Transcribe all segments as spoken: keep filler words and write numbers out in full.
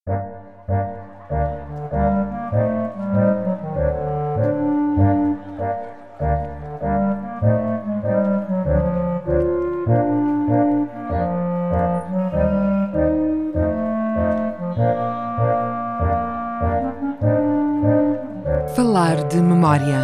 Falar de memória.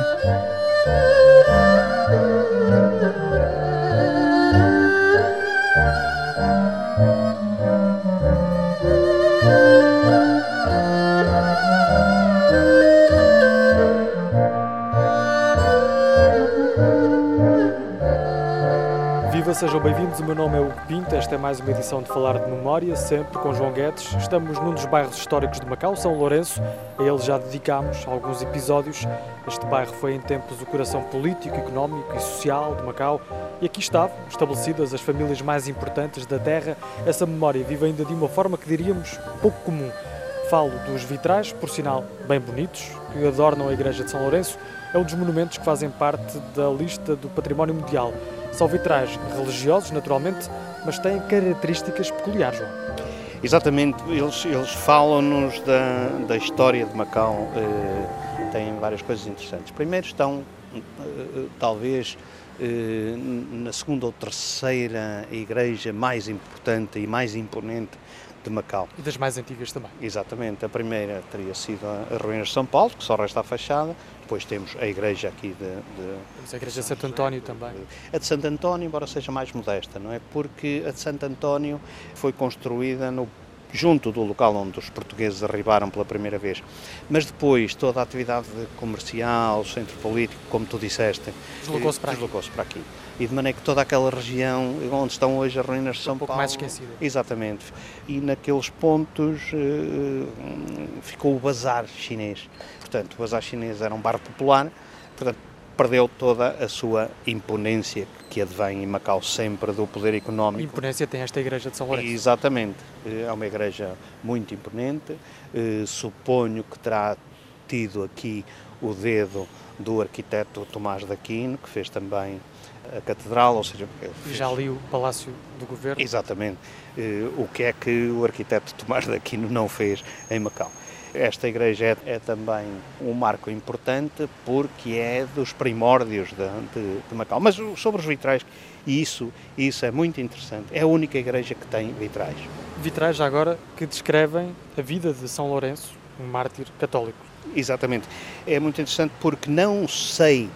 Viva, sejam bem-vindos, o meu nome é Hugo Pinto, esta é mais uma edição de Falar de Memória, sempre com João Guedes. Estamos num dos bairros históricos de Macau, São Lourenço, a ele já dedicámos alguns episódios. Este bairro foi em tempos o coração político, económico e social de Macau e aqui estavam estabelecidas as famílias mais importantes da terra. Essa memória vive ainda de uma forma que diríamos pouco comum. Falo dos vitrais, por sinal bem bonitos, que adornam a igreja de São Lourenço. É um dos monumentos que fazem parte da lista do Património Mundial. São vitrais religiosos, naturalmente, mas têm características peculiares, João. Exatamente, eles, eles falam-nos da, da história de Macau, eh, têm várias coisas interessantes. Primeiro estão, eh, talvez, eh, na segunda ou terceira igreja mais importante e mais imponente de Macau. E das mais antigas também. Exatamente, a primeira teria sido a Ruínas de São Paulo, que só resta a fachada. Depois temos a igreja aqui de... de temos a igreja de Santo António também. A de Santo António, embora seja mais modesta, não é? Porque a de Santo António foi construída no, junto do local onde os portugueses arribaram pela primeira vez. Mas depois toda a atividade comercial, o centro político, como tu disseste, deslocou-se para, deslocou-se para aqui. E de maneira que toda aquela região onde estão hoje as ruínas de São um pouco Paulo... mais esquecida. Exatamente. E naqueles pontos eh, ficou o bazar chinês. Portanto, o bazar chinês era um bar popular, portanto, perdeu toda a sua imponência que advém em Macau sempre do poder económico. A imponência tem esta igreja de São Lourenço. Exatamente. É uma igreja muito imponente. Eh, suponho que terá tido aqui o dedo do arquiteto Tomás de Aquino, que fez também a catedral, ou seja... E já ali o Palácio do Governo. Exatamente. O que é que o arquiteto Tomás de Aquino não fez em Macau. Esta igreja é, é também um marco importante porque é dos primórdios de, de, de Macau. Mas sobre os vitrais, isso, isso é muito interessante. É a única igreja que tem vitrais. Vitrais, já agora, que descrevem a vida de São Lourenço, um mártir católico. Exatamente. É muito interessante porque não sei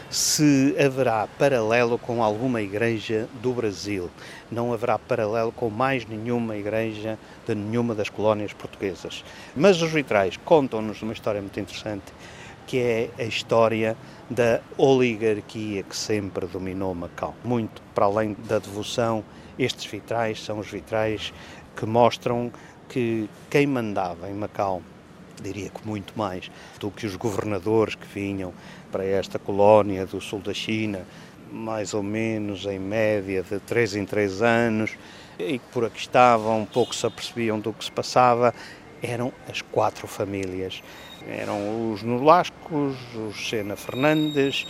se haverá paralelo com alguma igreja do Brasil. Não haverá paralelo com mais nenhuma igreja de nenhuma das colónias portuguesas. Mas os vitrais contam-nos uma história muito interessante, que é a história da oligarquia que sempre dominou Macau. Muito para além da devoção, estes vitrais são os vitrais que mostram que quem mandava em Macau, diria que muito mais do que os governadores que vinham para esta colónia do sul da China, mais ou menos em média de três em três anos, e que por aqui estavam, pouco se apercebiam do que se passava, eram as quatro famílias. Eram os Nolascos, os Sena Fernandes,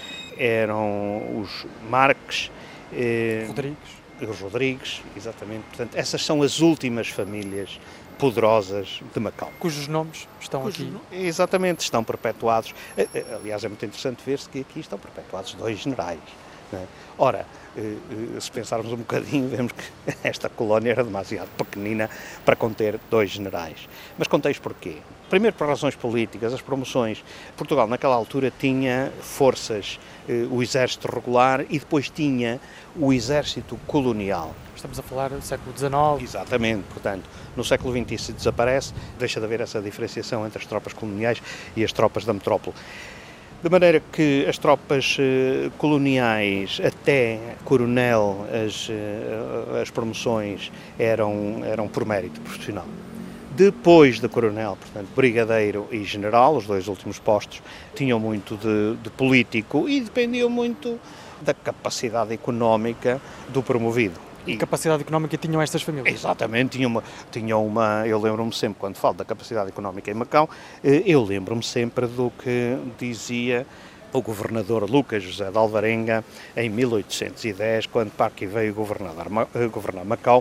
eram os Marques, eh, Rodrigues. os Rodrigues, exatamente. Portanto, essas são as últimas famílias poderosas de Macau. Cujos nomes estão Cujos, aqui. Exatamente, estão perpetuados. Aliás, é muito interessante ver-se que aqui estão perpetuados dois generais. Não é? Ora, se pensarmos um bocadinho, vemos que esta colónia era demasiado pequenina para conter dois generais. Mas contei-os porquê? Primeiro, por razões políticas, as promoções. Portugal, naquela altura, tinha forças, o exército regular e depois tinha o exército colonial. Estamos a falar do século dezenove. Exatamente, portanto, no século vinte isso desaparece, deixa de haver essa diferenciação entre as tropas coloniais e as tropas da metrópole. De maneira que as tropas eh, coloniais, até coronel, as, eh, as promoções eram, eram por mérito profissional. Depois de coronel, portanto, brigadeiro e general, os dois últimos postos, tinham muito de, de político e dependiam muito da capacidade económica do promovido. E capacidade económica tinham estas famílias? Exatamente, tinham uma, tinham uma, eu lembro-me sempre, quando falo da capacidade económica em Macau, eu lembro-me sempre do que dizia o governador Lucas José de Alvarenga em mil oitocentos e dez, quando para aqui veio governar, governar Macau,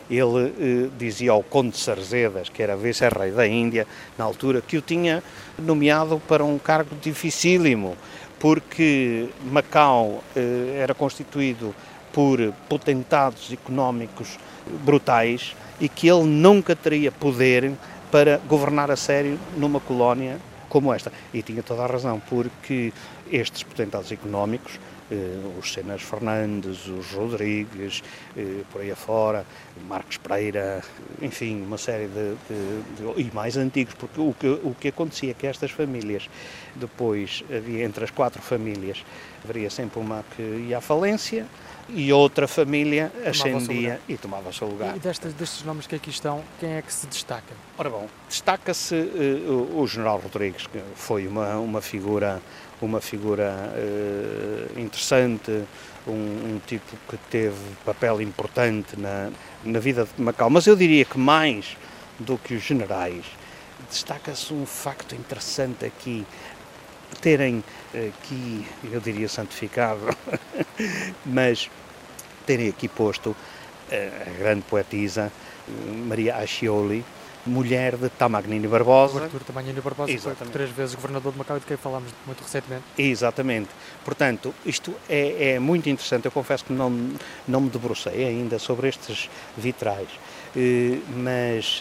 Ele eh, dizia ao Conde de Sarzedas, que era vice-rei da Índia, na altura, que o tinha nomeado para um cargo dificílimo, porque Macau eh, era constituído por potentados económicos brutais e que ele nunca teria poder para governar a sério numa colónia como esta. E tinha toda a razão, porque estes potentados económicos, eh, os Cenas Fernandes, os Rodrigues, eh, por aí afora, Marcos Pereira, enfim, uma série de, de, de... e mais antigos, porque o que, o que acontecia é que estas famílias, depois havia entre as quatro famílias, haveria sempre uma que ia à falência, e outra família ascendia e tomava o seu lugar. E destes, destes nomes que aqui estão, quem é que se destaca? Ora bom, destaca-se uh, o, o general Rodrigues, que foi uma, uma figura, uma figura uh, interessante, um, um tipo que teve papel importante na, na vida de Macau. Mas eu diria que mais do que os generais, destaca-se um facto interessante aqui, terem aqui, eu diria santificado, mas terem aqui posto a grande poetisa Maria Ascioli, mulher de Tamagnini Barbosa. O Artur Tamagnini Barbosa, que foi três vezes governador de Macau e de quem falámos muito recentemente. Exatamente. Portanto, isto é, é muito interessante. Eu confesso que não, não me debrucei ainda sobre estes vitrais, mas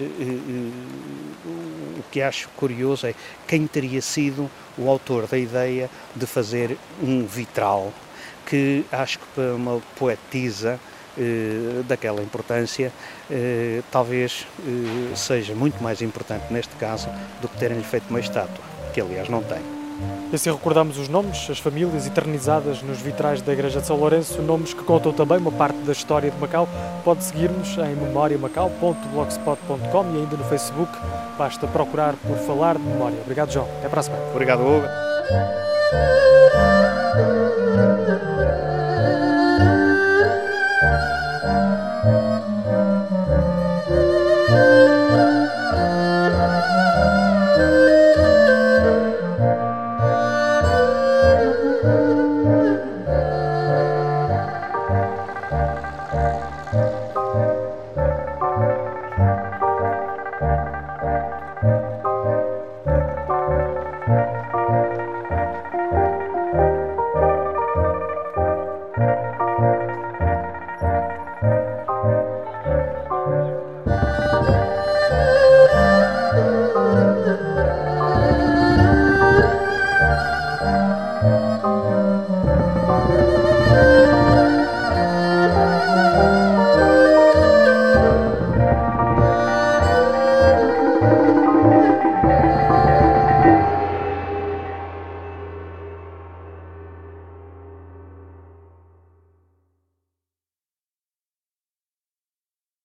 o que acho curioso é quem teria sido o autor da ideia de fazer um vitral, que acho que para uma poetisa eh, daquela importância, eh, talvez eh, seja muito mais importante neste caso do que terem-lhe feito uma estátua, que aliás não tem. E assim recordamos os nomes, as famílias eternizadas nos vitrais da Igreja de São Lourenço, nomes que contam também uma parte da história de Macau. Pode seguir-nos em memória macau ponto blogspot ponto com e ainda no Facebook. Basta procurar por Falar de Memória. Obrigado, João. Até para a semana. Obrigado, Hugo. Thank you.